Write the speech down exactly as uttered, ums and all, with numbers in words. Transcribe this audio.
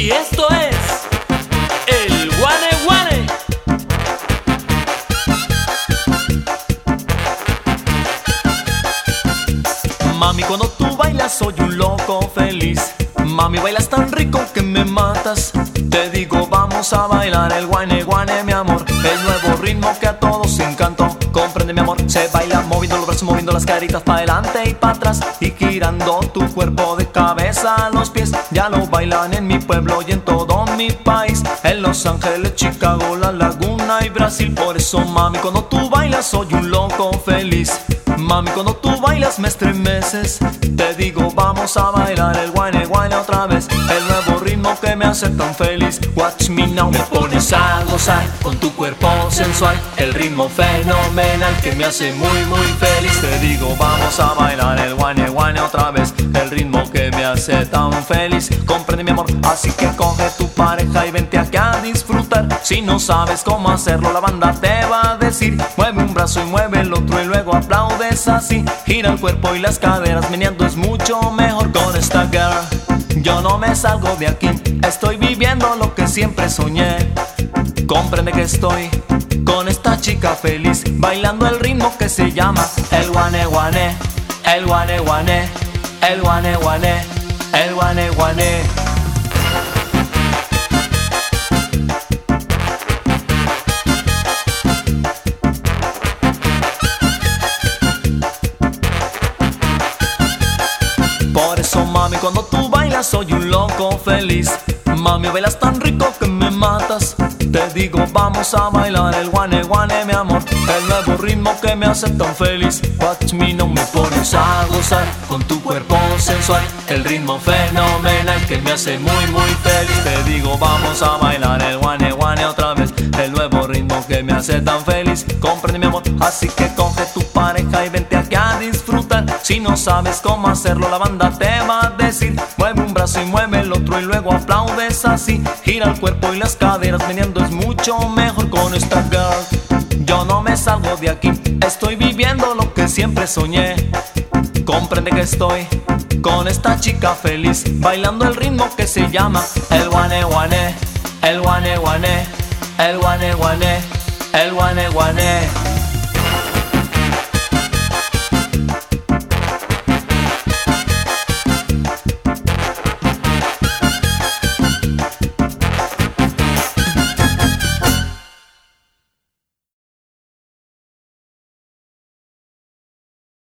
Y esto es el Guane Guane. Mami, cuando tú bailas soy un loco feliz. Mami, bailas tan rico que me matas. Te digo, vamos a bailar el guane guane, mi amor. El nuevo ritmo que a todos encantó. Comprende, mi amor, se baila moviendo los brazos, moviendo las caritas para adelante y para atrás, y girando tu cuerpo de cabeza a los pies. Ya lo bailan en mi pueblo y en todo mi país, en Los Ángeles, Chicago, La Laguna y Brasil. Por eso, mami, cuando tú bailas soy un loco feliz. Mami, cuando tú bailas me estremeces. Te digo, vamos a bailar el guane guane otra vez, el nuevo ritmo que me hace tan feliz. Watch me now, me pones a gozar con tu cuerpo sensual, el ritmo fenomenal que me hace muy muy feliz. Te digo, vamos a bailar el guane guane otra vez, el ritmo que me hace tan feliz. Comprende, mi amor, así que coge tu pareja y vente aquí a disfrutar. Si no sabes cómo hacerlo, la banda te va a decir. Mueve un brazo y mueve el otro y luego aplaudes así. Gira el cuerpo y las caderas, meneando es mucho mejor con esta girl. Yo no me salgo de aquí, estoy viviendo lo que siempre soñé. Comprende que estoy con esta chica feliz, bailando el ritmo que se llama el guane guane, el guane guane, el guane guane, el guane guane. Por eso, mami, cuando tú bailas soy un loco feliz. Mami, bailas tan rico que me matas. Te digo, vamos a bailar el guane guane, mi amor, el nuevo ritmo que me hace tan feliz. Watch me now, me pones a gozar con tu cuerpo sensual, el ritmo fenomenal que me hace muy muy feliz. Te digo, vamos a bailar el guane guane otra vez, el nuevo ritmo que me hace tan feliz. Comprende, mi amor, así que coge tu pareja y vente aquí a disfrutar. Si no sabes cómo hacerlo, la banda te va a decir. Mueve un brazo y mueve el otro y luego aplaudes así. Gira el cuerpo y las caderas, meneando es mucho mejor con esta girl. Yo no me salgo de aquí, estoy viviendo lo que siempre soñé. Comprende que estoy con esta chica feliz, bailando el ritmo que se llama el guane guane, el guane guane, el guane guane, el guane guane.